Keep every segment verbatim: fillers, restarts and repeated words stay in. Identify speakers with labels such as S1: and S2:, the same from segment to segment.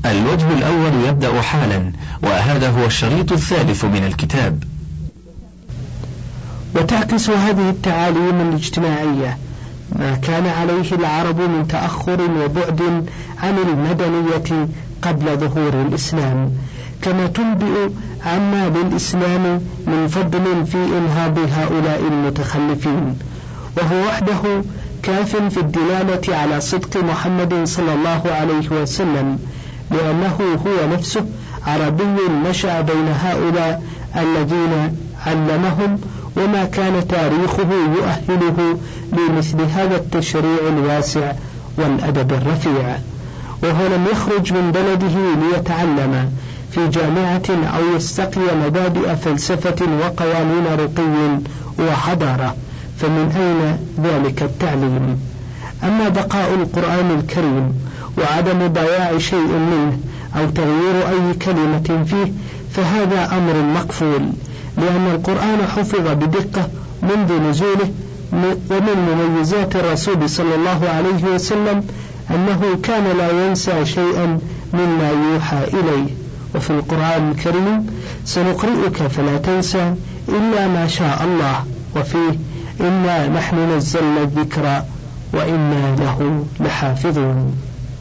S1: الوجه الأول يبدأ حالا، وهذا هو الشريط الثالث من الكتاب.
S2: وتعكس هذه التعاليم الاجتماعية ما كان عليه العرب من تأخر وبعد عن المدنية قبل ظهور الإسلام، كما تنبئ عما للإسلام من فضل في إنهاض هؤلاء المتخلفين، وهو وحده كاف في الدلالة على صدق محمد صلى الله عليه وسلم، لأنه هو نفسه عربي نشأ بين هؤلاء الذين علمهم، وما كان تاريخه يؤهله لمثل هذا التشريع الواسع والأدب الرفيع. وهو لم يخرج من بلده ليتعلم في جامعة أو يستقي مبادئ فلسفة وقوانين رقي وحضارة، فمن أين ذلك التعليم؟ أما بقاء القرآن الكريم وعدم ضياع شيء منه أو تغيير أي كلمة فيه فهذا أمر مقفول، لأن القرآن حفظ بدقة منذ نزوله. ومن مميزات الرسول صلى الله عليه وسلم أنه كان لا ينسى شيئا مما يوحى إليه. وفي القرآن الكريم سنقرئك فلا تنسى إلا ما شاء الله، وفيه إنا نحن نزلنا الذكر وإنا له لحافظون.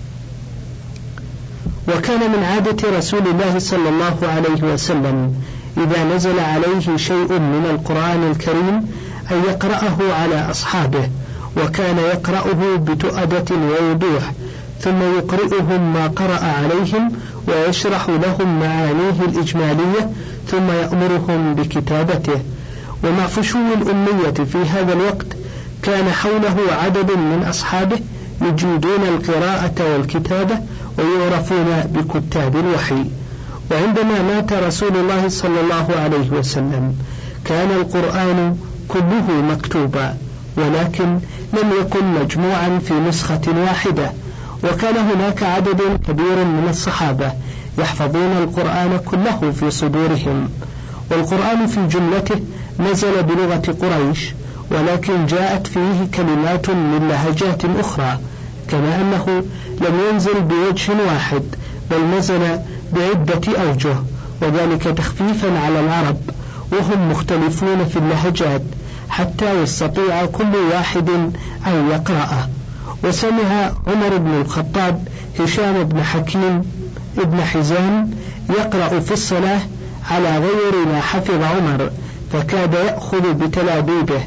S2: وكان من عادة رسول الله صلى الله عليه وسلم إذا نزل عليه شيء من القرآن الكريم أن يقرأه على أصحابه، وكان يقرأه بتؤدة ووضوح، ثم يقرئهم ما قرأ عليهم ويشرح لهم معانيه الإجمالية، ثم يأمرهم بكتابته. ومع فشو الأمية في هذا الوقت كان حوله عدد من أصحابه يجيدون القراءة والكتابة ويعرفون بكتاب الوحي. وعندما مات رسول الله صلى الله عليه وسلم كان القرآن كله مكتوبا، ولكن لم يكن مجموعا في نسخة واحدة، وكان هناك عدد كبير من الصحابة يحفظون القرآن كله في صدورهم. والقرآن في جملته نزل بلغة قريش، ولكن جاءت فيه كلمات من لهجات أخرى، كما أنه لم ينزل بوجه واحد بل نزل بعدة أوجه، وذلك تخفيفا على العرب وهم مختلفون في اللهجات حتى يستطيع كل واحد أن يقرأه. وسمع عمر بن الخطاب هشام بن حكيم ابن حزام يقرأ في الصلاة على غير ما حفظ عمر، فكاد يأخذ بتلابيبه،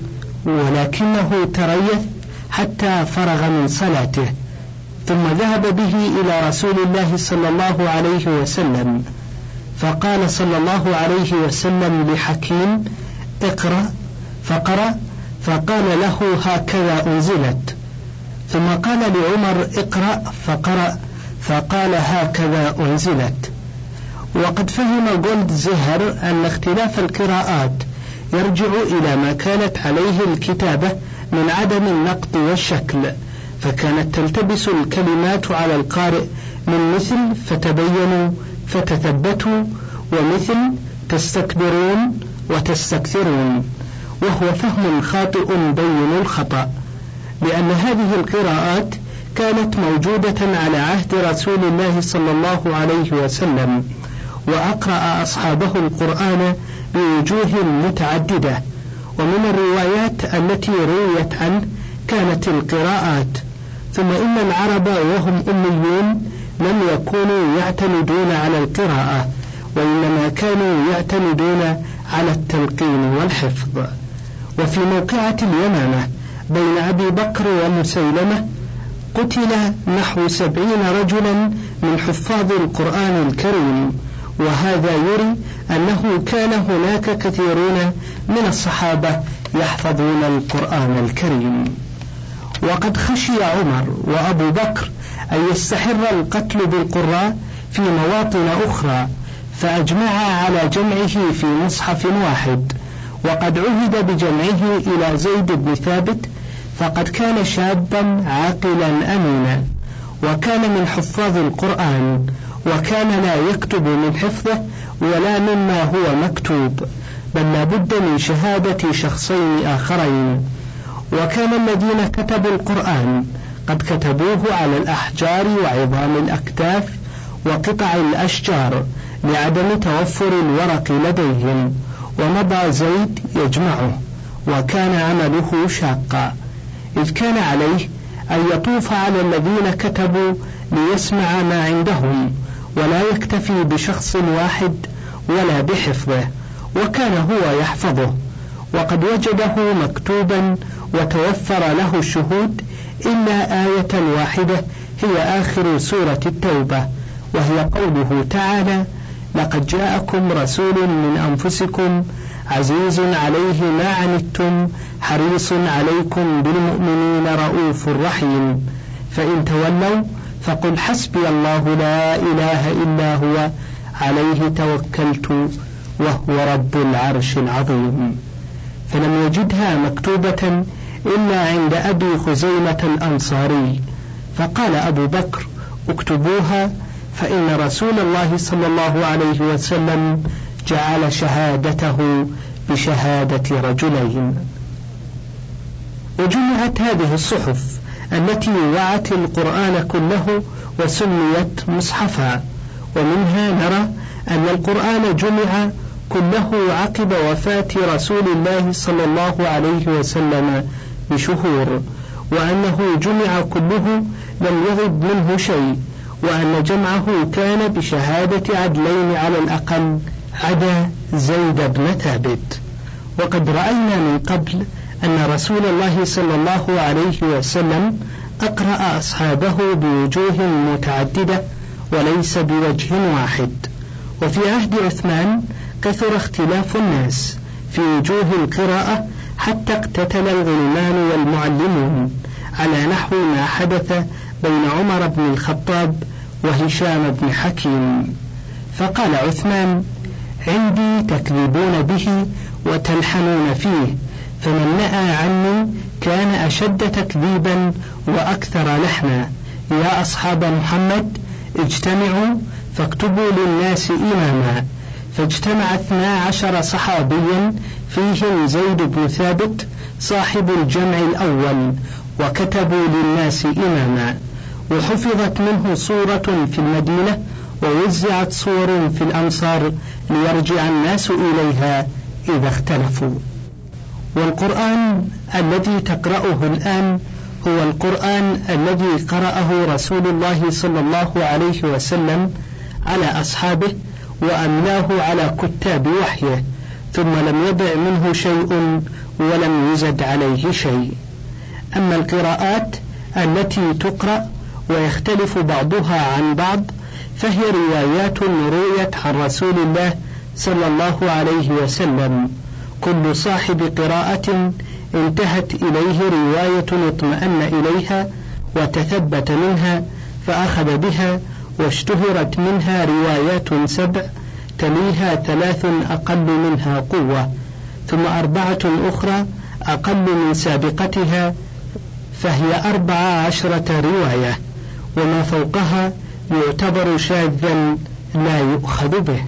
S2: ولكنه تريث حتى فرغ من صلاته، ثم ذهب به إلى رسول الله صلى الله عليه وسلم، فقال صلى الله عليه وسلم لحكيم اقرأ، فقرأ، فقال له هكذا أنزلت، ثم قال لعمر اقرأ، فقرأ، فقال هكذا أنزلت. وقد فهم جولد زهر أن اختلاف القراءات يرجع إلى ما كانت عليه الكتابة من عدم النقط والشكل، فكانت تلتبس الكلمات على القارئ من مثل فتبينوا فتثبتوا، ومثل تستكبرون وتستكثرون، وهو فهم خاطئ بين الخطأ، لأن هذه القراءات كانت موجودة على عهد رسول الله صلى الله عليه وسلم، وأقرأ أصحابه القرآن بوجوه متعددة. ومن الروايات التي رويت عنه كانت القراءات. ثم إن العرب وهم أميون لم يكونوا يعتمدون على القراءة، وإنما كانوا يعتمدون على التلقين والحفظ. وفي موقعة اليمامة بين أبي بكر ومسيلمة قتل نحو سبعين رجلا من حفاظ القرآن الكريم، وهذا يري أنه كان هناك كثيرون من الصحابة يحفظون القرآن الكريم. وقد خشي عمر وأبو بكر أن يستحر القتل بالقراء في مواطن أخرى، فأجمعا على جمعه في مصحف واحد، وقد عهد بجمعه إلى زيد بن ثابت، فقد كان شابا عاقلا أمينا، وكان من حفاظ القرآن، وكان لا يكتب من حفظه ولا مما هو مكتوب، بل لا بد من شهادة شخصين آخرين. وكان الذين كتبوا القرآن قد كتبوه على الأحجار وعظام الأكتاف، وقطع الأشجار لعدم توفر الورق لديهم، ومضى زيد يجمعه، وكان عمله شاقا، إذ كان عليه أن يطوف على الذين كتبوا ليسمع ما عندهم، ولا يكتفي بشخص واحد ولا بحفظه، وكان هو يحفظه، وقد وجده مكتوبا وتوفر له الشهود، إلا آية واحدة هي آخر سورة التوبة، وهي قوله تعالى: لقد جاءكم رسول من أنفسكم عزيز عليه ما عنتم حريص عليكم بالمؤمنين رؤوف رحيم، فإن تولوا فقل حسبي الله لا إله إلا هو عليه توكلت وهو رب العرش العظيم. فلم يجدها مكتوبة إلا عند أبي خزيمة الأنصاري، فقال أبو بكر: اكتبوها، فإن رسول الله صلى الله عليه وسلم جعل شهادته بشهادة رجلين. وجمعت هذه الصحف التي وعت القرآن كله وسميت مصحفا، ومنها نرى أن القرآن جمع كله عقب وفاة رسول الله صلى الله عليه وسلم بشهور، وأنه جمع كله لم يغب منه شيء، وأن جمعه كان بشهادة عدلين على الأقل عدا زيد بن ثابت. وقد رأينا من قبل أن رسول الله صلى الله عليه وسلم أقرأ أصحابه بوجوه متعددة وليس بوجه واحد. وفي عهد عثمان كثر اختلاف الناس في وجوه القراءة حتى اقتتل الغلمان والمعلمون، على نحو ما حدث بين عمر بن الخطاب وهشام بن حكيم. فقال عثمان: عندي تكذبون به وتلحنون فيه، فمن نأى عني كان أشد تكذيبا وأكثر لحنا. يا أصحاب محمد اجتمعوا فاكتبوا للناس إماما. فاجتمع اثنا عشر صحابيا فيهم زيد بن ثابت صاحب الجمع الأول، وكتبوا للناس إماما. وحفظت منه صورة في المدينة، ووزعت صور في الأمصار ليرجع الناس إليها إذا اختلفوا. والقرآن الذي تقرأه الآن هو القرآن الذي قرأه رسول الله صلى الله عليه وسلم على أصحابه وأملاه على كتاب وحيه، ثم لم يضع منه شيء ولم يزد عليه شيء. أما القراءات التي تقرأ ويختلف بعضها عن بعض فهي روايات رويت عن رسول الله صلى الله عليه وسلم، كل صاحب قراءة انتهت إليه رواية اطمأن إليها وتثبت منها فأخذ بها، واشتهرت منها روايات سبع تليها ثلاث أقل منها قوة، ثم أربعة أخرى أقل من سابقتها، فهي أربع عشرة رواية، وما فوقها يعتبر شاذا لا يؤخذ به.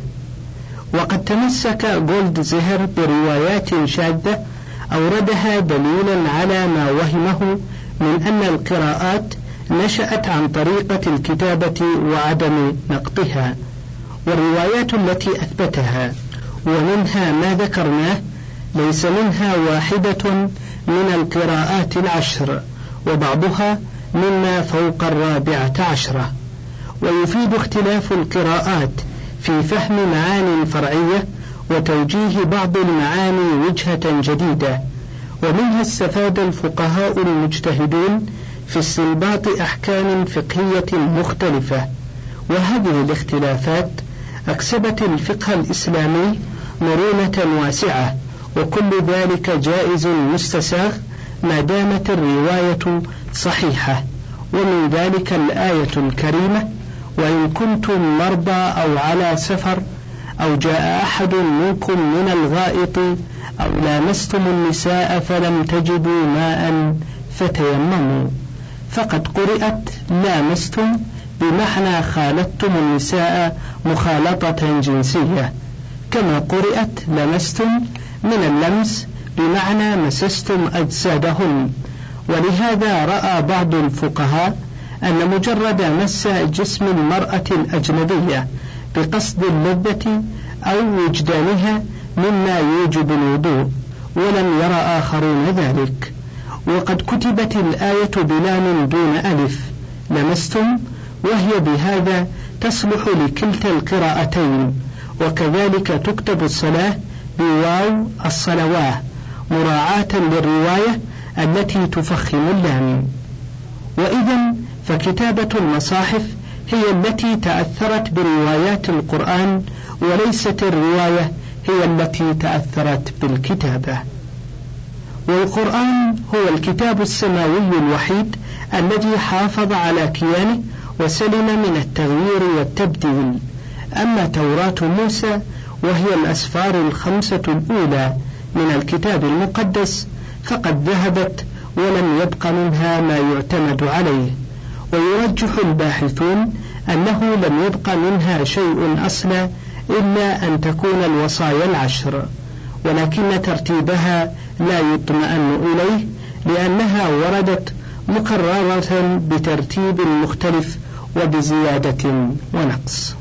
S2: وقد تمسك جولد زهر بروايات شاذة أوردها دليلا على ما وهمه من أن القراءات نشأت عن طريقة الكتابة وعدم نقطها، والروايات التي أثبتها ومنها ما ذكرناه ليس منها واحدة من القراءات العشر، وبعضها مما فوق الرابعة عشرة. ويفيد اختلاف القراءات في فهم معاني فرعية وتوجيه بعض المعاني وجهة جديدة، ومنها استفاد الفقهاء المجتهدون في استنباط أحكام فقهية مختلفة. وهذه الاختلافات أكسبت الفقه الإسلامي مرونة واسعة، وكل ذلك جائز مستساغ ما دامت الرواية صحيحة. ومن ذلك الآية الكريمة: وإن كنتم مرضى أو على سفر أو جاء أحد منكم من الغائط أو لامستم النساء فلم تجدوا ماء فتيمموا. فقد قرأت لامستم بمعنى خالطتم النساء مخالطة جنسية، كما قرأت لمستم من اللمس بمعنى مسستم أجسادهن. ولهذا رأى بعض الفقهاء أن مجرد مس جسم المرأة الأجنبية بقصد اللذة أو وجدانها مما يوجب الوضوء، ولم يرى آخرون ذلك. وقد كتبت الآية بلام دون ألف لمستم، وهي بهذا تصلح لكلتا القراءتين. وكذلك تكتب الصلاة بواو الصلواه مراعاة للرواية التي تفخم اللام. وإذا فكتابة المصاحف هي التي تأثرت بروايات القرآن، وليست الرواية هي التي تأثرت بالكتابة. والقرآن هو الكتاب السماوي الوحيد الذي حافظ على كيانه وسلم من التغيير والتبديل. أما توراة موسى وهي الأسفار الخمسة الأولى من الكتاب المقدس فقد ذهبت ولم يبق منها ما يعتمد عليه. ويرجح الباحثون أنه لم يبق منها شيء أصلا إلا أن تكون الوصايا العشر، ولكن ترتيبها لا يطمئن إليه لأنها وردت مكررة بترتيب مختلف وبزيادة ونقص.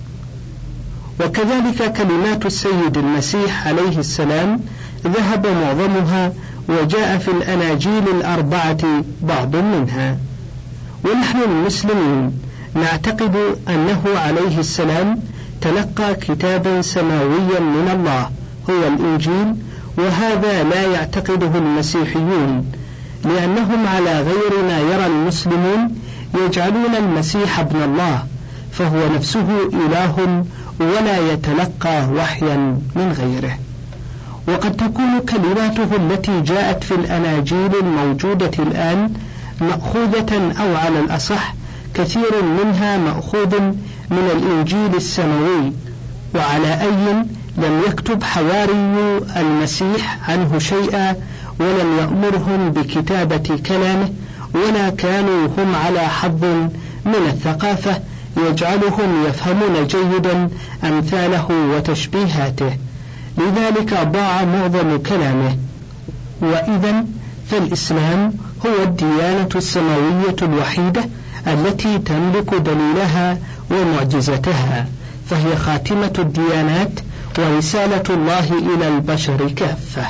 S2: وكذلك كلمات السيد المسيح عليه السلام ذهب معظمها وجاء في الأناجيل الأربعة بعض منها. ونحن المسلمين نعتقد أنه عليه السلام تلقى كتابا سماويا من الله هو الإنجيل، وهذا لا يعتقده المسيحيون، لأنهم على غير ما يرى المسلمون يجعلون المسيح ابن الله، فهو نفسه إله ولا يتلقى وحيا من غيره. وقد تكون كلماته التي جاءت في الأناجيل الموجودة الآن مأخوذة، أو على الأصح كثير منها مأخوذ من الإنجيل السماوي. وعلى أي لم يكتب حواري المسيح عنه شيئا، ولم يأمرهم بكتابة كلامه، ولا كانوا هم على حظ من الثقافة يجعلهم يفهمون جيدا أمثاله وتشبيهاته، لذلك ضاع معظم كلامه. وإذا فالإسلام هو الديانة السماوية الوحيدة التي تملك دليلها ومعجزتها، فهي خاتمة الديانات ورسالة الله إلى البشر كافة.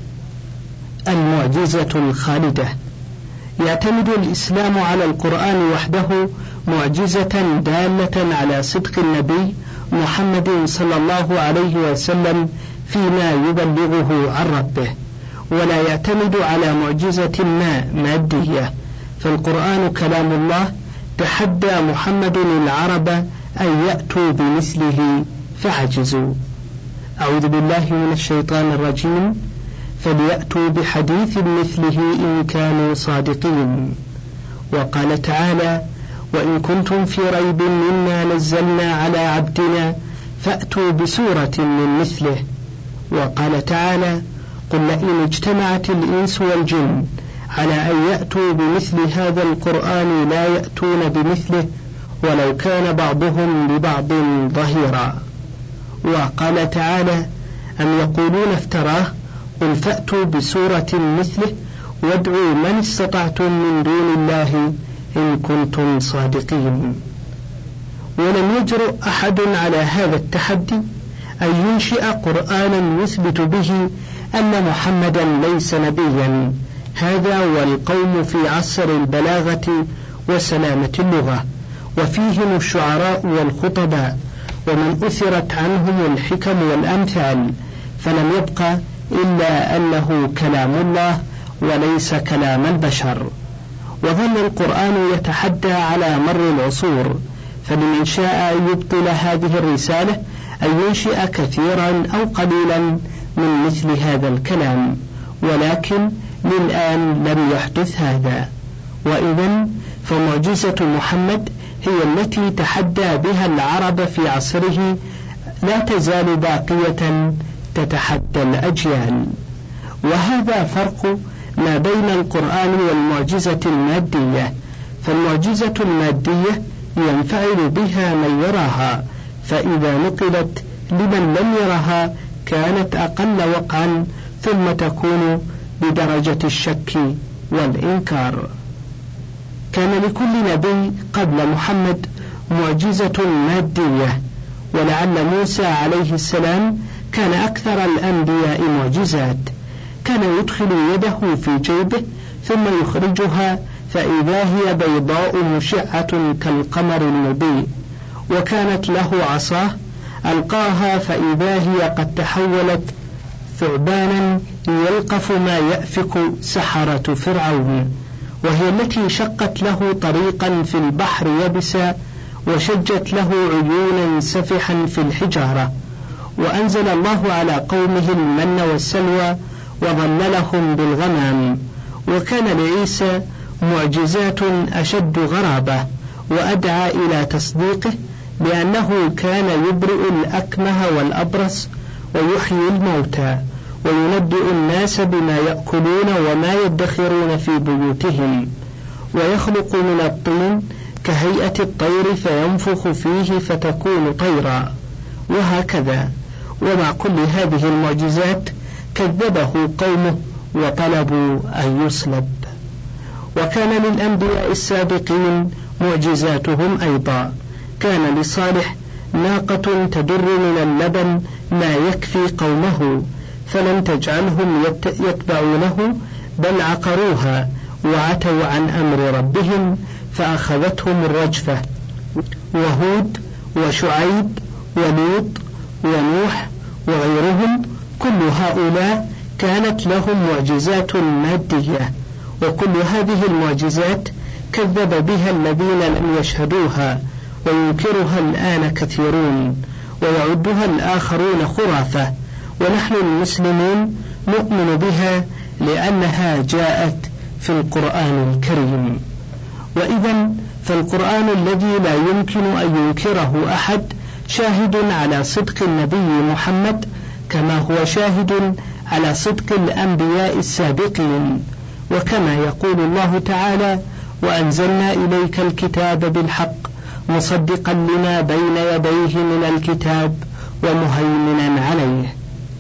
S2: المعجزة الخالدة. يعتمد الإسلام على القرآن وحده معجزة دالة على صدق النبي محمد صلى الله عليه وسلم فيما يبلغه عن ربه، ولا يعتمد على معجزة ما مادية، فالقرآن كلام الله تحدى محمد العرب أن يأتوا بمثله فعجزوا. أعوذ بالله من الشيطان الرجيم. فليأتوا بحديث مثله إن كانوا صادقين. وقال تعالى: وإن كنتم في ريب مما نزلنا على عبدنا فأتوا بسورة من مثله. وقال تعالى: قل لئن اجتمعت الإنس والجن على أن يأتوا بمثل هذا القرآن لا يأتون بمثله ولو كان بعضهم لبعض ظهيرا. وقال تعالى: أم يقولون افتراه قل فأتوا بسورة مثله وادعوا من استطعتم من دون الله إن كنتم صادقين. ولم يجرؤ أحد على هذا التحدي أن ينشئ قرآنا يثبت به أن محمدا ليس نبيا. هذا والقوم في عصر البلاغة وسلامة اللغة، وفيهم الشعراء والخطباء، ومن أثرت عنهم الحكم والأمثال، فلم يبق إلا أنه كلام الله وليس كلام البشر. وظل القرآن يتحدى على مر العصور، فلمن شاء أن يبطل هذه الرسالة أن ينشئ كثيرا أو قليلا من مثل هذا الكلام، ولكن للآن لم يحدث هذا. وإذن فمعجزة محمد هي التي تحدى بها العرب في عصره، لا تزال باقية تتحدى الأجيال. وهذا فرق ما بين القرآن والمعجزة المادية، فالمعجزة المادية ينفعل بها من يراها، فإذا نقلت لمن لم يرها كانت أقل وقعا، ثم تكون بدرجة الشك والإنكار. كان لكل نبي قبل محمد معجزة مادية، ولعل موسى عليه السلام كان أكثر الأنبياء معجزات. كان يدخل يده في جيبه ثم يخرجها فإذا هي بيضاء مشعة كالقمر المضيء، وكانت له عصاه ألقاها فإذا هي قد تحولت ثعبانا يلقف ما يأفك سحرة فرعون، وهي التي شقت له طريقا في البحر يبسا وشجت له عيونا سفحا في الحجارة. وأنزل الله على قومه المن والسلوى وظللهم بالغمام. وكان لعيسى معجزات أشد غرابة وأدعى إلى تصديقه، لأنه كان يبرئ الأكمه والأبرص ويحيي الموتى وينبئ الناس بما يأكلون وما يدخرون في بيوتهم، ويخلق من الطين كهيئة الطير فينفخ فيه فتكون طيرا، وهكذا. ومع كل هذه المعجزات كذبه قومه وطلبوا أن يصلب. وكان للأنبياء السابقين معجزاتهم أيضا. كان لصالح ناقة تدر من اللبن ما يكفي قومه، فلم تجعلهم يتبعونه بل عقروها وعتوا عن أمر ربهم فأخذتهم الرجفة. وهود وشعيب ولوط ونوح وغيرهم كل هؤلاء كانت لهم معجزات مادية، وكل هذه المعجزات كذب بها الذين لم يشهدوها، وينكرها الآن كثيرون ويعدها الآخرون خرافة، ونحن المسلمون نؤمن بها لأنها جاءت في القرآن الكريم. وإذا فالقرآن الذي لا يمكن أن ينكره أحد شاهد على صدق النبي محمد، كما هو شاهد على صدق الأنبياء السابقين. وكما يقول الله تعالى: وأنزلنا إليك الكتاب بالحق مصدقا لما بين يديه من الكتاب ومهيمنا عليه.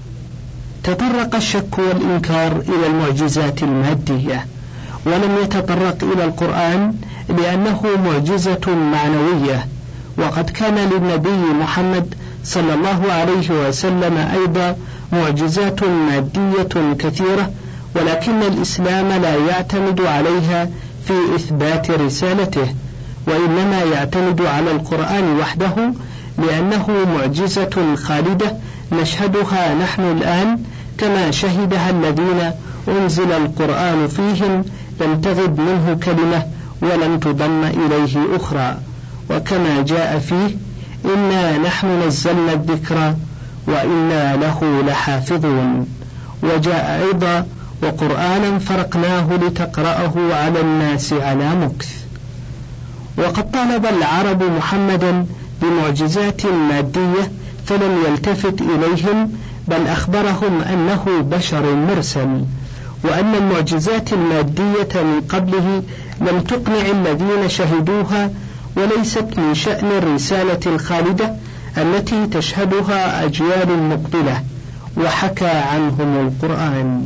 S2: تطرق الشك والإنكار إلى المعجزات المادية، ولم يتطرق إلى القرآن لأنه معجزة معنوية. وقد كان للنبي محمد صلى الله عليه وسلم أيضا معجزات مادية كثيرة، ولكن الإسلام لا يعتمد عليها في إثبات رسالته، وإنما يعتمد على القرآن وحده، لأنه معجزة خالدة نشهدها نحن الآن كما شهدها الذين أنزل القرآن فيهم، لم تغب منه كلمة ولم تضم إليه أخرى. وكما جاء فيه: إنا نحن نزلنا الذكر وإنا له لحافظون. وجاء أيضا: وقرآنا فرقناه لتقرأه على الناس على مكث. وقد طالب العرب محمدا بمعجزات مادية فلم يلتفت إليهم، بل أخبرهم أنه بشر مرسل، وأن المعجزات المادية من قبله لم تقنع الذين شهدوها، وليست من شأن الرسالة الخالدة التي تشهدها أجيال مقبلة. وحكى عنهم القرآن: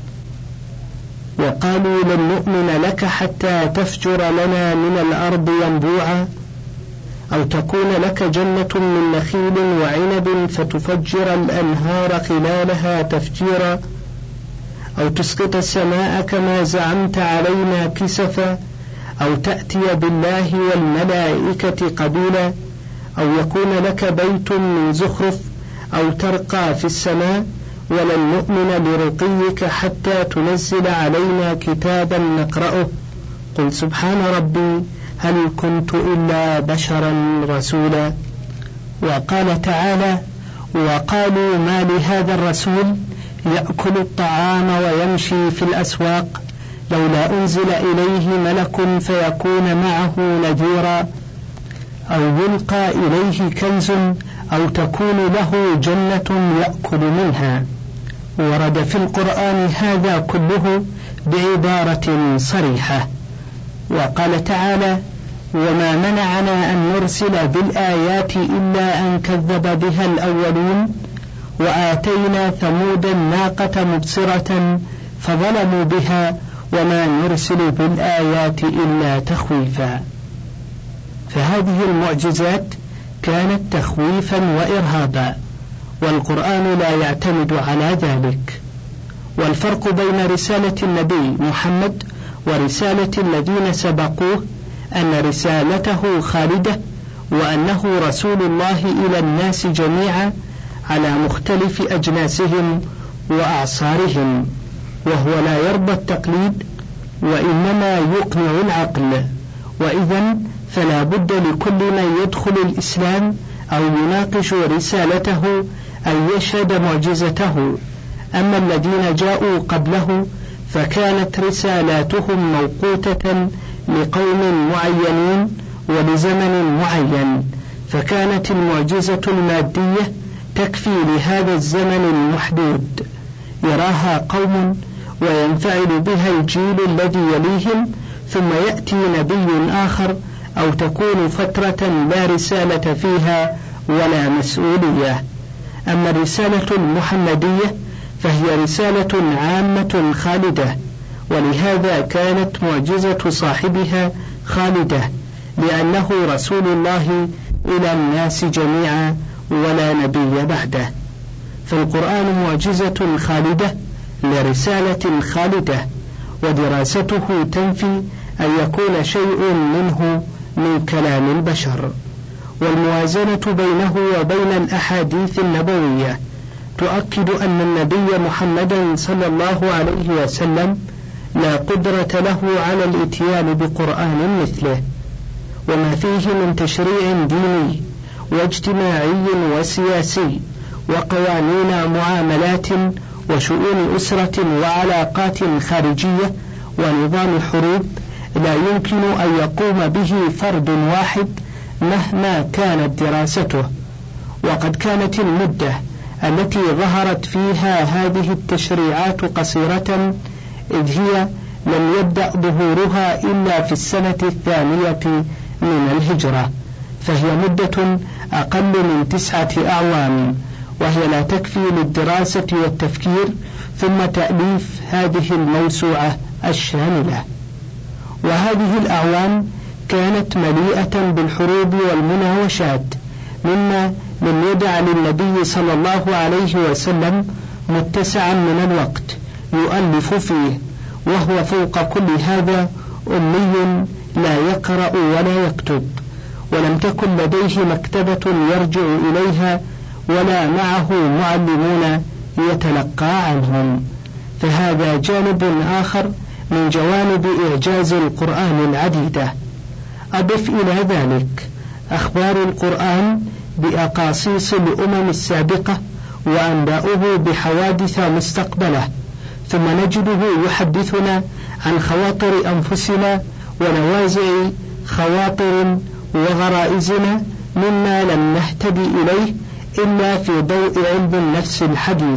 S2: وقالوا لن نؤمن لك حتى تفجر لنا من الأرض ينبوعا، أو تكون لك جنة من نخيل وعنب فتفجر الأنهار خلالها تفجيرا، أو تسقط السماء كما زعمت علينا كسفا، أو تأتي بالله والملائكة قبيلا، أو يكون لك بيت من زخرف، أو ترقى في السماء، ولن نؤمن لرقيك حتى تنزل علينا كتابا نقرأه. قل سبحان ربي هل كنت إلا بشرا رسولا. وقال تعالى: وقالوا ما لهذا الرسول يأكل الطعام ويمشي في الأسواق لولا أنزل إليه ملك فيكون معه نذيرا، أو يلقى إليه كنز، أو تكون له جنة يأكل منها. ورد في القرآن هذا كله بعبارة صريحة. وقال تعالى: وما منعنا أن نرسل بالآيات إلا أن كذب بها الأولون، وآتينا ثمود الناقة مبصرة فظلموا بها وما نرسل بالآيات إلا تخويفا. فهذه المعجزات كانت تخويفا وإرهابا، والقرآن لا يعتمد على ذلك. والفرق بين رسالة النبي محمد ورسالة الذين سبقوه أن رسالته خالدة، وأنه رسول الله إلى الناس جميعا على مختلف أجناسهم وأعصارهم، وهو لا يرضى التقليد وإنما يقنع العقل. وإذا فلا بد لكل من يدخل الإسلام أو يناقش رسالته أن يشهد معجزته. أما الذين جاءوا قبله فكانت رسالاتهم موقوتة لقوم معينين ولزمن معين، فكانت المعجزة المادية تكفي لهذا الزمن المحدود يراها قوم وينفعل بها الجيل الذي يليهم، ثم يأتي نبي آخر أو تكون فترة لا رسالة فيها ولا مسؤولية. أما الرسالة المحمدية فهي رسالة عامة خالدة، ولهذا كانت معجزة صاحبها خالدة، لأنه رسول الله إلى الناس جميعا ولا نبي بعده. فالقرآن معجزة خالدة لرسالة خالدة، ودراسته تنفي أن يكون شيء منه من كلام البشر. والموازنة بينه وبين الأحاديث النبوية تؤكد أن النبي محمدا صلى الله عليه وسلم لا قدرة له على الإتيان بقرآن مثله، وما فيه من تشريع ديني واجتماعي وسياسي وقوانين معاملات وشؤون أسرة وعلاقات خارجية ونظام حروب لا يمكن أن يقوم به فرد واحد مهما كانت دراسته. وقد كانت المدة التي ظهرت فيها هذه التشريعات قصيرة، إذ هي لم يبدأ ظهورها إلا في السنة الثانية من الهجرة، فهي مدة أقل من تسعة أعوام، وهي لا تكفي للدراسة والتفكير ثم تأليف هذه الموسوعة الشاملة. وهذه الأعوام كانت مليئة بالحروب والمناوشات، مما لم يدع للنبي صلى الله عليه وسلم متسعا من الوقت يؤلف فيه، وهو فوق كل هذا أمي لا يقرأ ولا يكتب، ولم تكن لديه مكتبة يرجع إليها ولا معه معلمون يتلقى عنهم. فهذا جانب آخر من جوانب إعجاز القرآن العديدة. أضف إلى ذلك أخبار القرآن بأقاصيص الأمم السابقة وأنباؤه بحوادث مستقبلة، ثم نجده يحدثنا عن خواطر أنفسنا ونوازع خواطر وغرائزنا مما لم نهتدي إليه إلا في ضوء علم النفس الحديث.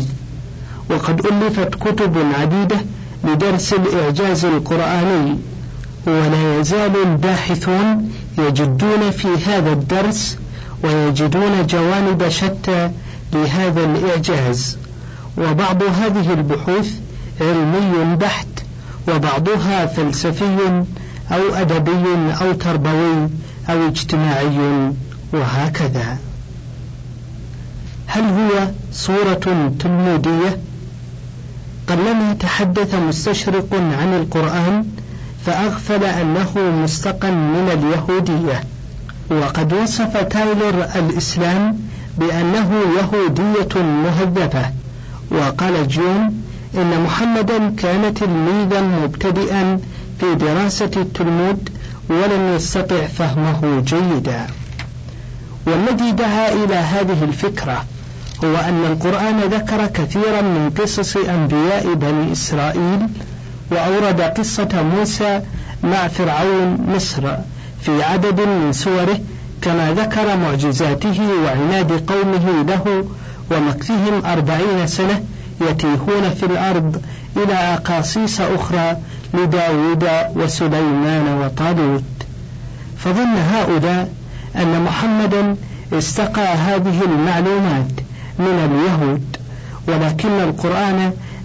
S2: وقد ألفت كتب عديدة لدرس الإعجاز القرآني، ولا يزال الباحثون يجدون في هذا الدرس ويجدون جوانب شتى لهذا الإعجاز. وبعض هذه البحوث علمي بحت، وبعضها فلسفي أو أدبي أو تربوي أو اجتماعي، وهكذا. هل هو صورة تلمودية؟ قلما تحدث مستشرق عن القرآن فأغفل أنه مستقى من اليهودية. وقد وصف تايلر الإسلام بأنه يهودية مهذبة، وقال جون إن محمدا كان تلميذا مبتدئا في دراسة التلمود ولم يستطع فهمه جيدا. والذي دعا إلى هذه الفكرة هو أن القرآن ذكر كثيرا من قصص أنبياء بني إسرائيل، وأورد قصة موسى مع فرعون مصر في عدد من سوره، كما ذكر معجزاته وعناد قومه له ومكثهم أربعين سنة يتيهون في الأرض، إلى أقاصيص أخرى لداود وسليمان وطالوت. فظن هؤلاء أن محمدا استقى هذه المعلومات من اليهود، ولكن القرآن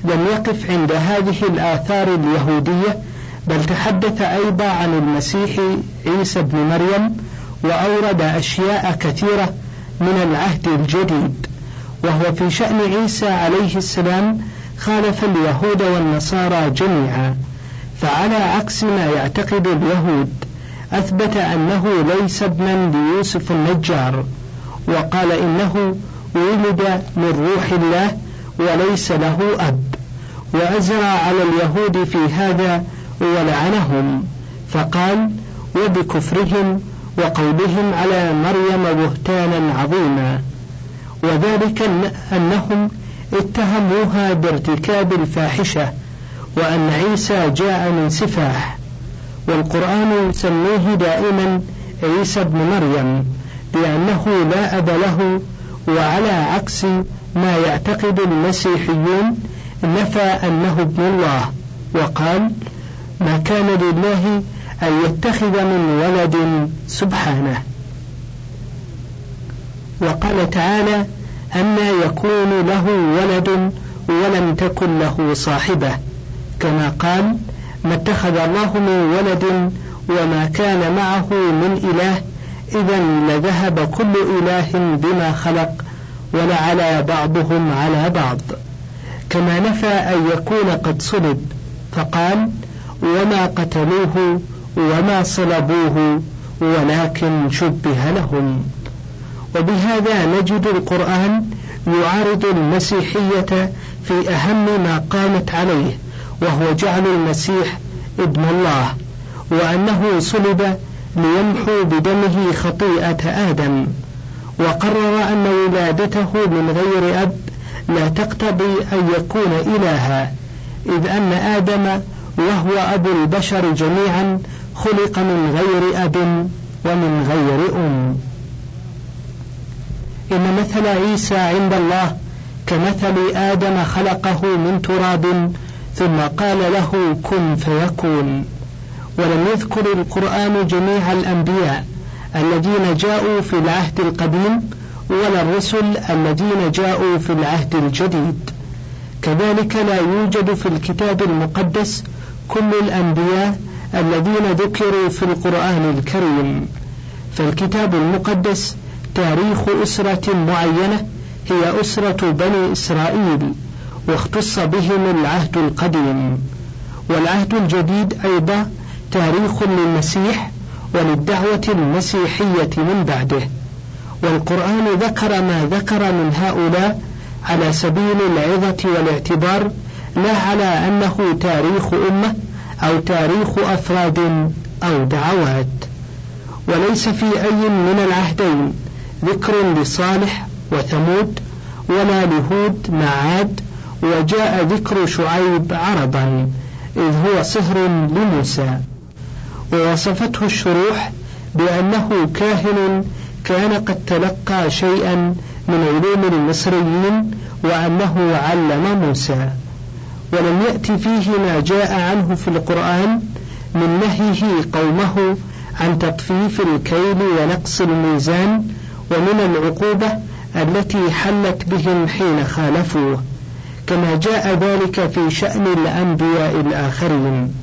S2: لم يقف عند هذه الآثار اليهودية، بل تحدث أيضا عن المسيح عيسى بن مريم، وأورد أشياء كثيرة من العهد الجديد. وهو في شأن عيسى عليه السلام خالف اليهود والنصارى جميعا، فعلى عكس ما يعتقد اليهود أثبت أنه ليس ابنا ليوسف النجار، وقال إنه ولد من روح الله وليس له أب، وأزرع على اليهود في هذا ولعنهم، فقال: وبكفرهم وقولهم على مريم بهتانا عظيما، وذلك أنهم اتهموها بارتكاب الفاحشة، وأن عيسى جاء من سفاح. والقرآن يسميه دائما عيسى بن مريم لأنه لا أب له، وعلى عكس ما يعتقد المسيحيون نفى أنه ابن الله، وقال: ما كان لله أن يتخذ من ولد سبحانه. وقال تعالى: أنى يكون له ولد ولم تكن له صاحبة، كما قال: ما اتخذ الله من ولد وما كان معه من إله، إذا لذهب كل إله بما خلق ولعلى بعضهم على بعض. كما نفى أن يكون قد صلب، فقال: وما قتلوه وما صلبوه ولكن شبه لهم. وبهذا نجد القرآن يعارض المسيحية في أهم ما قامت عليه، وهو جعل المسيح ابن الله، وأنه صلب ليمحو بدمه خطيئة آدم، وقرر أن ولادته من غير أب لا تقتضي أن يكون إلها، إذ أن آدم وهو أبو البشر جميعا خلق من غير أب ومن غير أم. إن مثل عيسى عند الله كمثل آدم خلقه من تراب ثم قال له كن فيكون. ولم يذكر القرآن جميع الأنبياء الذين جاءوا في العهد القديم ولا الرسل الذين جاءوا في العهد الجديد. كذلك لا يوجد في الكتاب المقدس كل الأنبياء الذين ذكروا في القرآن الكريم، فالكتاب المقدس تاريخ أسرة معينة هي أسرة بني إسرائيل، واختص بهم العهد القديم. والعهد الجديد أيضا تاريخ للمسيح وللدعوة المسيحية من بعده. والقرآن ذكر ما ذكر من هؤلاء على سبيل العظة والاعتبار، لا على أنه تاريخ أمة أو تاريخ أفراد أو دعوات. وليس في أي من العهدين ذكر لصالح وثمود ولا لهود مع عاد، وجاء ذكر شعيب عرضا إذ هو صهر لموسى. ووصفته الشروح بأنه كاهن كان قد تلقى شيئا من علوم المصريين وأنه علم موسى. ولم يأتي فيه ما جاء عنه في القرآن من نهيه قومه عن تطفيف الكيل ونقص الميزان ومن العقوبة التي حلت بهم حين خالفوه، كما جاء ذلك في شأن الأنبياء الآخرين.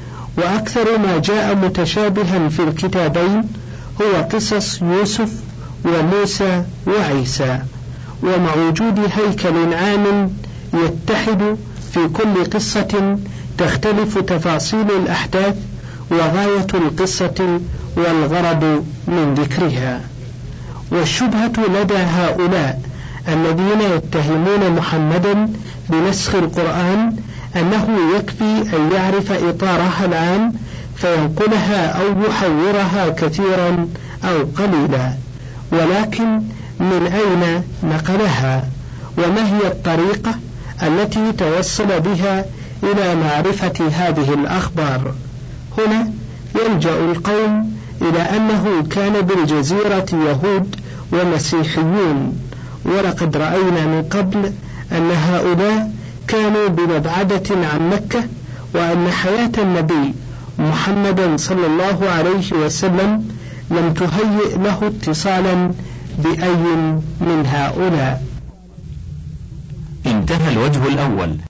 S2: وأكثر ما جاء متشابها في الكتابين هو قصص يوسف وموسى وعيسى، ومع وجود هيكل عام يتحد في كل قصة تختلف تفاصيل الأحداث وغاية القصة والغرض من ذكرها. والشبهة لدى هؤلاء الذين يتهمون محمدا بنسخ القرآن أنه يكفي أن يعرف إطارها العام فينقلها أو يحورها كثيرا أو قليلا، ولكن من أين نقلها؟ وما هي الطريقة التي توصل بها إلى معرفة هذه الأخبار؟ هنا يلجأ القوم إلى أنه كان بالجزيرة يهود ومسيحيون، ولقد رأينا من قبل أن هؤلاء كانوا بمبعدة عن مكة، وأن حياة النبي محمد صلى الله عليه وسلم لم تهيئ له اتصالا بأي من هؤلاء.
S1: انتهى الوجه الأول.